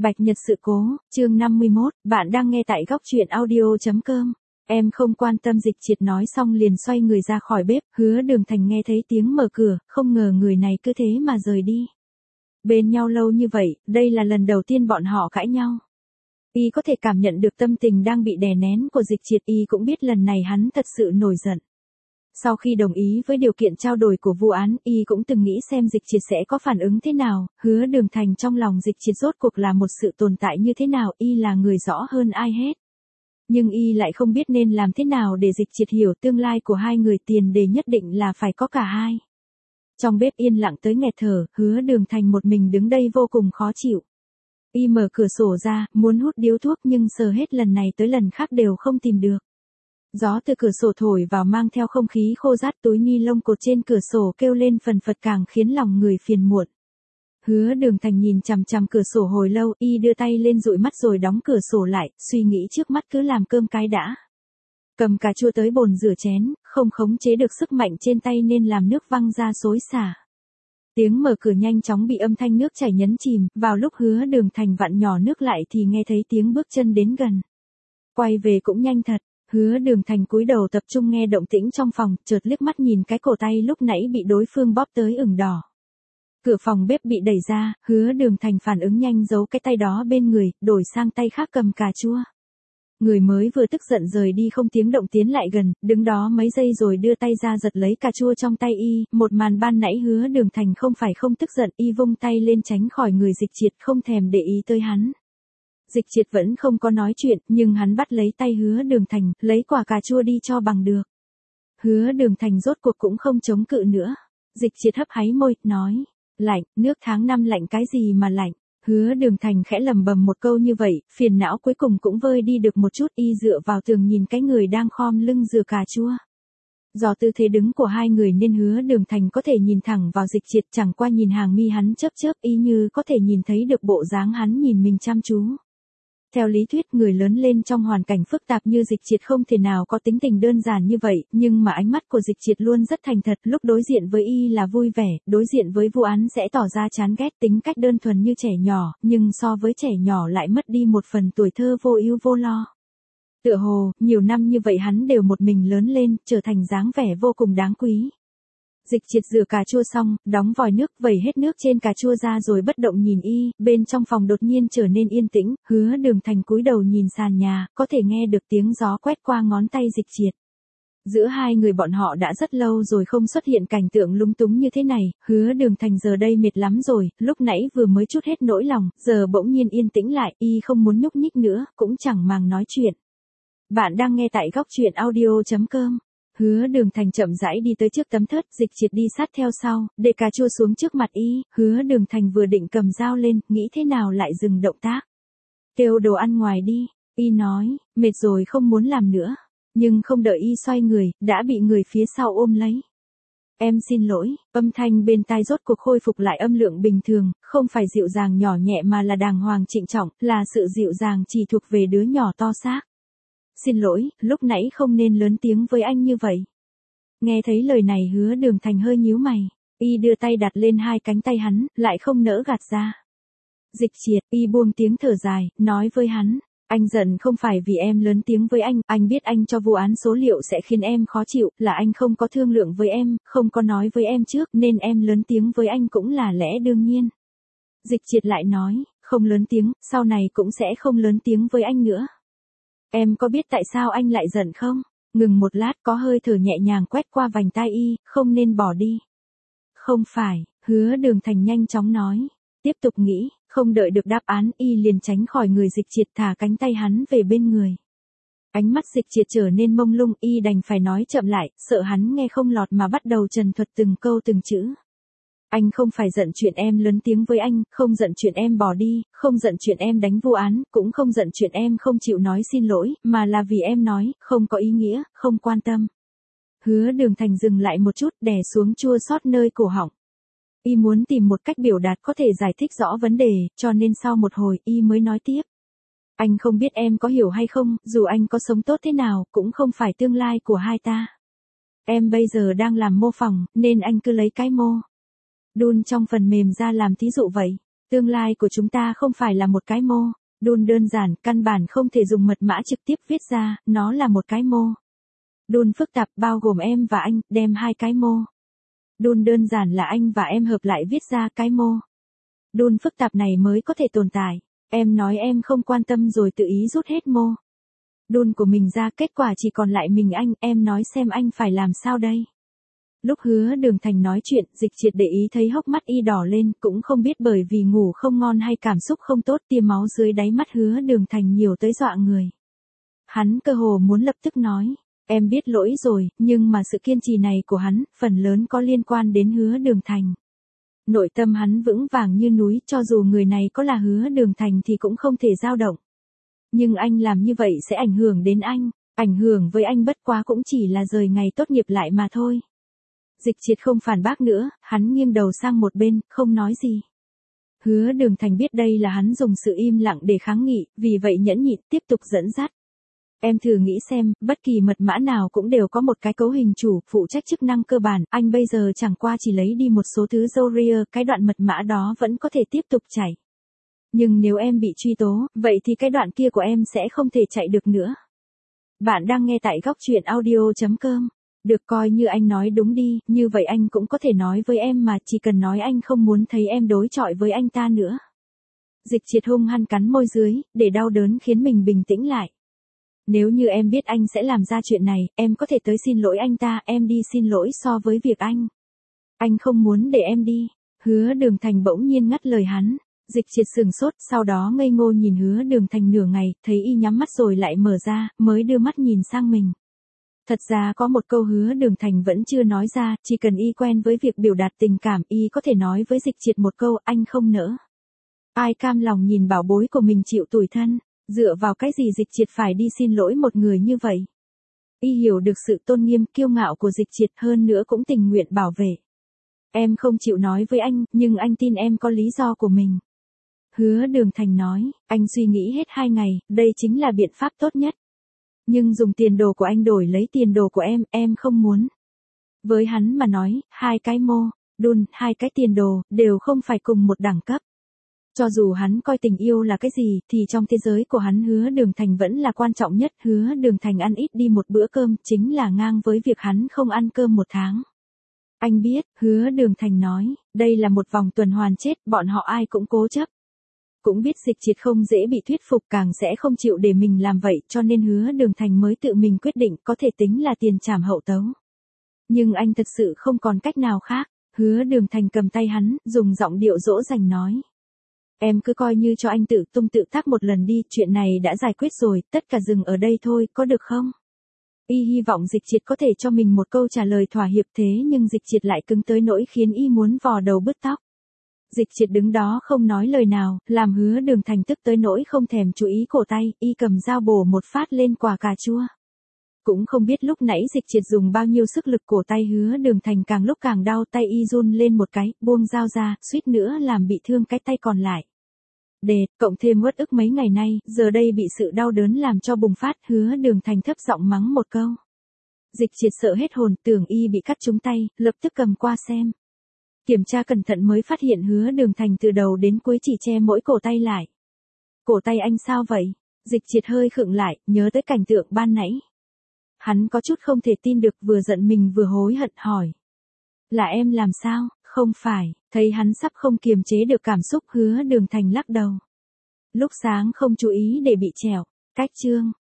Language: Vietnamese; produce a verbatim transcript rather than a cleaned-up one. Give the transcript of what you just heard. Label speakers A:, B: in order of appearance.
A: Bạch Nhật sự cố, chương năm mươi mốt, bạn đang nghe tại góc truyện audio.com. Em không quan tâm. Dịch Triệt nói xong liền xoay người ra khỏi bếp, Hứa Đường Thành nghe thấy tiếng mở cửa, không ngờ người này cứ thế mà rời đi. Bên nhau lâu như vậy, đây là lần đầu tiên bọn họ cãi nhau. Y có thể cảm nhận được tâm tình đang bị đè nén của Dịch Triệt, Y cũng biết lần này hắn thật sự nổi giận. Sau khi đồng ý với điều kiện trao đổi của vụ án, Y cũng từng nghĩ xem Dịch Triệt sẽ có phản ứng thế nào, Hứa Đường Thành trong lòng Dịch Triệt rốt cuộc là một sự tồn tại như thế nào, Y là người rõ hơn ai hết. Nhưng Y lại không biết nên làm thế nào để Dịch Triệt hiểu tương lai của hai người, tiền đề nhất định là phải có cả hai. Trong bếp yên lặng tới nghẹt thở, Hứa Đường Thành một mình đứng đây vô cùng khó chịu. Y mở cửa sổ ra, muốn hút điếu thuốc nhưng sờ hết lần này tới lần khác đều không tìm được. Gió từ cửa sổ thổi vào mang theo không khí khô rát, túi ni lông cột trên cửa sổ kêu lên phần phật càng khiến lòng người phiền muộn. Hứa Đường Thành nhìn chằm chằm cửa sổ hồi lâu, Y đưa tay lên dụi mắt rồi đóng cửa sổ lại, suy nghĩ trước mắt cứ làm cơm cái đã. Cầm cà chua tới bồn rửa chén, không khống chế được sức mạnh trên tay nên làm nước văng ra xối xả. Tiếng mở cửa nhanh chóng bị âm thanh nước chảy nhấn chìm, vào lúc Hứa Đường Thành vặn nhỏ nước lại thì nghe thấy tiếng bước chân đến gần. Quay về cũng nhanh thật. Hứa Đường Thành cúi đầu tập trung nghe động tĩnh trong phòng, chợt liếc mắt nhìn cái cổ tay lúc nãy bị đối phương bóp tới ửng đỏ. Cửa phòng bếp bị đẩy ra, Hứa Đường Thành phản ứng nhanh giấu cái tay đó bên người, đổi sang tay khác cầm cà chua. Người mới vừa tức giận rời đi không tiếng động tiến lại gần, đứng đó mấy giây rồi đưa tay ra giật lấy cà chua trong tay Y, một màn ban nãy Hứa Đường Thành không phải không tức giận, Y vung tay lên tránh khỏi người Dịch Triệt, không thèm để ý tới hắn. Dịch Triệt vẫn không có nói chuyện, nhưng hắn bắt lấy tay Hứa Đường Thành, lấy quả cà chua đi cho bằng được. Hứa Đường Thành rốt cuộc cũng không chống cự nữa. Dịch Triệt hấp háy môi, nói, lạnh, nước tháng năm lạnh cái gì mà lạnh. Hứa Đường Thành khẽ lầm bầm một câu như vậy, phiền não cuối cùng cũng vơi đi được một chút. Y dựa vào tường nhìn cái người đang khom lưng rửa cà chua. Do tư thế đứng của hai người nên Hứa Đường Thành có thể nhìn thẳng vào Dịch Triệt, chẳng qua nhìn hàng mi hắn chớp chớp, y như có thể nhìn thấy được bộ dáng hắn nhìn mình chăm chú. Theo lý thuyết, người lớn lên trong hoàn cảnh phức tạp như Dịch Triệt không thể nào có tính tình đơn giản như vậy, nhưng mà ánh mắt của Dịch Triệt luôn rất thành thật, lúc đối diện với Y là vui vẻ, đối diện với vụ án sẽ tỏ ra chán ghét, tính cách đơn thuần như trẻ nhỏ, nhưng so với trẻ nhỏ lại mất đi một phần tuổi thơ vô ưu vô lo. Tựa hồ, nhiều năm như vậy hắn đều một mình lớn lên, trở thành dáng vẻ vô cùng đáng quý. Dịch Triệt rửa cà chua xong, đóng vòi nước, vẩy hết nước trên cà chua ra rồi bất động nhìn Y, bên trong phòng đột nhiên trở nên yên tĩnh, Hứa Đường Thành cúi đầu nhìn sàn nhà, có thể nghe được tiếng gió quét qua ngón tay Dịch Triệt. Giữa hai người bọn họ đã rất lâu rồi không xuất hiện cảnh tượng lúng túng như thế này, Hứa Đường Thành giờ đây mệt lắm rồi, lúc nãy vừa mới chút hết nỗi lòng, giờ bỗng nhiên yên tĩnh lại, Y không muốn nhúc nhích nữa, cũng chẳng màng nói chuyện. Bạn đang nghe tại góc truyện audio.com. Hứa Đường Thành chậm rãi đi tới trước tấm thớt, Dịch Triệt đi sát theo sau, để cà chua xuống trước mặt Y, Hứa Đường Thành vừa định cầm dao lên, nghĩ thế nào lại dừng động tác. Kêu đồ ăn ngoài đi, Y nói, mệt rồi không muốn làm nữa, nhưng không đợi Y xoay người, đã bị người phía sau ôm lấy. Em xin lỗi, âm thanh bên tai rốt cuộc khôi phục lại âm lượng bình thường, không phải dịu dàng nhỏ nhẹ mà là đàng hoàng trịnh trọng, là sự dịu dàng chỉ thuộc về đứa nhỏ to xác. Xin lỗi, lúc nãy không nên lớn tiếng với anh như vậy. Nghe thấy lời này Hứa Đường Thành hơi nhíu mày, Y đưa tay đặt lên hai cánh tay hắn, lại không nỡ gạt ra. Dịch Triệt, Y buông tiếng thở dài, nói với hắn, anh giận không phải vì em lớn tiếng với anh, anh biết anh cho vụ án số liệu sẽ khiến em khó chịu, là anh không có thương lượng với em, không có nói với em trước, nên em lớn tiếng với anh cũng là lẽ đương nhiên. Dịch Triệt lại nói, không lớn tiếng, sau này cũng sẽ không lớn tiếng với anh nữa. Em có biết tại sao anh lại giận không? Ngừng một lát, có hơi thở nhẹ nhàng quét qua vành tai Y, không nên bỏ đi. Không phải, Hứa Đường Thành nhanh chóng nói. Tiếp tục nghĩ, không đợi được đáp án, Y liền tránh khỏi người Dịch Triệt, thả cánh tay hắn về bên người. Ánh mắt Dịch Triệt trở nên mông lung, Y đành phải nói chậm lại, sợ hắn nghe không lọt mà bắt đầu trần thuật từng câu từng chữ. Anh không phải giận chuyện em lớn tiếng với anh, không giận chuyện em bỏ đi, không giận chuyện em đánh vụ án, cũng không giận chuyện em không chịu nói xin lỗi, mà là vì em nói, không có ý nghĩa, không quan tâm. Hứa Đường Thành dừng lại một chút, đè xuống chua xót nơi cổ họng. Y muốn tìm một cách biểu đạt có thể giải thích rõ vấn đề, cho nên sau một hồi, Y mới nói tiếp. Anh không biết em có hiểu hay không, dù anh có sống tốt thế nào, cũng không phải tương lai của hai ta. Em bây giờ đang làm mô phỏng, nên anh cứ lấy cái mô đun trong phần mềm ra làm thí dụ vậy. Tương lai của chúng ta không phải là một cái mô. Đun đơn giản, căn bản không thể dùng mật mã trực tiếp viết ra, nó là một cái mô. Đun phức tạp bao gồm em và anh, đem hai cái mô. Đun đơn giản là anh và em hợp lại viết ra cái mô. Đun phức tạp này mới có thể tồn tại. Em nói em không quan tâm rồi tự ý rút hết mô. Đun của mình ra, kết quả chỉ còn lại mình anh, em nói xem anh phải làm sao đây. Lúc Hứa Đường Thành nói chuyện, Dịch Triệt để ý thấy hốc mắt y đỏ lên, cũng không biết bởi vì ngủ không ngon hay cảm xúc không tốt, tia máu dưới đáy mắt Hứa Đường Thành nhiều tới dọa người. Hắn cơ hồ muốn lập tức nói, em biết lỗi rồi, nhưng mà sự kiên trì này của hắn, phần lớn có liên quan đến Hứa Đường Thành. Nội tâm hắn vững vàng như núi, cho dù người này có là Hứa Đường Thành thì cũng không thể dao động. Nhưng anh làm như vậy sẽ ảnh hưởng đến anh, ảnh hưởng với anh bất quá cũng chỉ là rời ngày tốt nghiệp lại mà thôi. Dịch Triệt không phản bác nữa, hắn nghiêng đầu sang một bên, không nói gì. Hứa Đường Thành biết đây là hắn dùng sự im lặng để kháng nghị, vì vậy nhẫn nhịn tiếp tục dẫn dắt. Em thử nghĩ xem, bất kỳ mật mã nào cũng đều có một cái cấu hình chủ, phụ trách chức năng cơ bản, anh bây giờ chẳng qua chỉ lấy đi một số thứ Zorier, cái đoạn mật mã đó vẫn có thể tiếp tục chảy. Nhưng nếu em bị truy tố, vậy thì cái đoạn kia của em sẽ không thể chạy được nữa. Bạn đang nghe tại góc truyện audio chấm com. Được, coi như anh nói đúng đi, như vậy anh cũng có thể nói với em mà, chỉ cần nói anh không muốn thấy em đối chọi với anh ta nữa. Dịch Triệt hung hăng cắn môi dưới, để đau đớn khiến mình bình tĩnh lại. Nếu như em biết anh sẽ làm ra chuyện này, em có thể tới xin lỗi anh ta, em đi xin lỗi so với việc anh. Anh không muốn để em đi. Hứa Đường Thành bỗng nhiên ngắt lời hắn. Dịch Triệt sừng sốt, sau đó ngây ngô nhìn Hứa Đường Thành nửa ngày, thấy y nhắm mắt rồi lại mở ra, mới đưa mắt nhìn sang mình. Thật ra có một câu Hứa Đường Thành vẫn chưa nói ra, chỉ cần y quen với việc biểu đạt tình cảm, y có thể nói với Dịch Triệt một câu, anh không nỡ. Ai cam lòng nhìn bảo bối của mình chịu tủi thân, dựa vào cái gì Dịch Triệt phải đi xin lỗi một người như vậy. Y hiểu được sự tôn nghiêm, kiêu ngạo của Dịch Triệt, hơn nữa cũng tình nguyện bảo vệ. Em không chịu nói với anh, nhưng anh tin em có lý do của mình. Hứa Đường Thành nói, anh suy nghĩ hết hai ngày, đây chính là biện pháp tốt nhất. Nhưng dùng tiền đồ của anh đổi lấy tiền đồ của em, em không muốn. Với hắn mà nói, hai cái mô, đun, hai cái tiền đồ, đều không phải cùng một đẳng cấp. Cho dù hắn coi tình yêu là cái gì, thì trong thế giới của hắn Hứa Đường Thành vẫn là quan trọng nhất. Hứa Đường Thành ăn ít đi một bữa cơm, chính là ngang với việc hắn không ăn cơm một tháng. Anh biết, Hứa Đường Thành nói, đây là một vòng tuần hoàn chết, bọn họ ai cũng cố chấp. Cũng biết Dịch Triệt không dễ bị thuyết phục, càng sẽ không chịu để mình làm vậy, cho nên Hứa Đường Thành mới tự mình quyết định, có thể tính là tiền trảm hậu tấu. Nhưng anh thật sự không còn cách nào khác. Hứa Đường Thành cầm tay hắn, dùng giọng điệu dỗ dành nói. Em cứ coi như cho anh tự tung tự tác một lần đi, chuyện này đã giải quyết rồi, tất cả dừng ở đây thôi, có được không? Y hy vọng Dịch Triệt có thể cho mình một câu trả lời thỏa hiệp, thế nhưng Dịch Triệt lại cứng tới nỗi khiến y muốn vò đầu bứt tóc. Dịch Triệt đứng đó không nói lời nào, làm Hứa Đường Thành tức tới nỗi không thèm chú ý cổ tay, y cầm dao bổ một phát lên quả cà chua. Cũng không biết lúc nãy Dịch Triệt dùng bao nhiêu sức lực, cổ tay Hứa Đường Thành càng lúc càng đau, tay y run lên một cái, buông dao ra, suýt nữa làm bị thương cái tay còn lại. Đệt, cộng thêm uất ức mấy ngày nay, giờ đây bị sự đau đớn làm cho bùng phát, Hứa Đường Thành thấp giọng mắng một câu. Dịch Triệt sợ hết hồn, tưởng y bị cắt trúng tay, lập tức cầm qua xem. Kiểm tra cẩn thận mới phát hiện Hứa Đường Thành từ đầu đến cuối chỉ che mỗi cổ tay lại. Cổ tay anh sao vậy? Dịch Triệt hơi khựng lại, nhớ tới cảnh tượng ban nãy. Hắn có chút không thể tin được, vừa giận mình vừa hối hận hỏi. Là em làm sao? Không phải, thấy hắn sắp không kiềm chế được cảm xúc, Hứa Đường Thành lắc đầu. Lúc sáng không chú ý để bị trẹo, cách chương.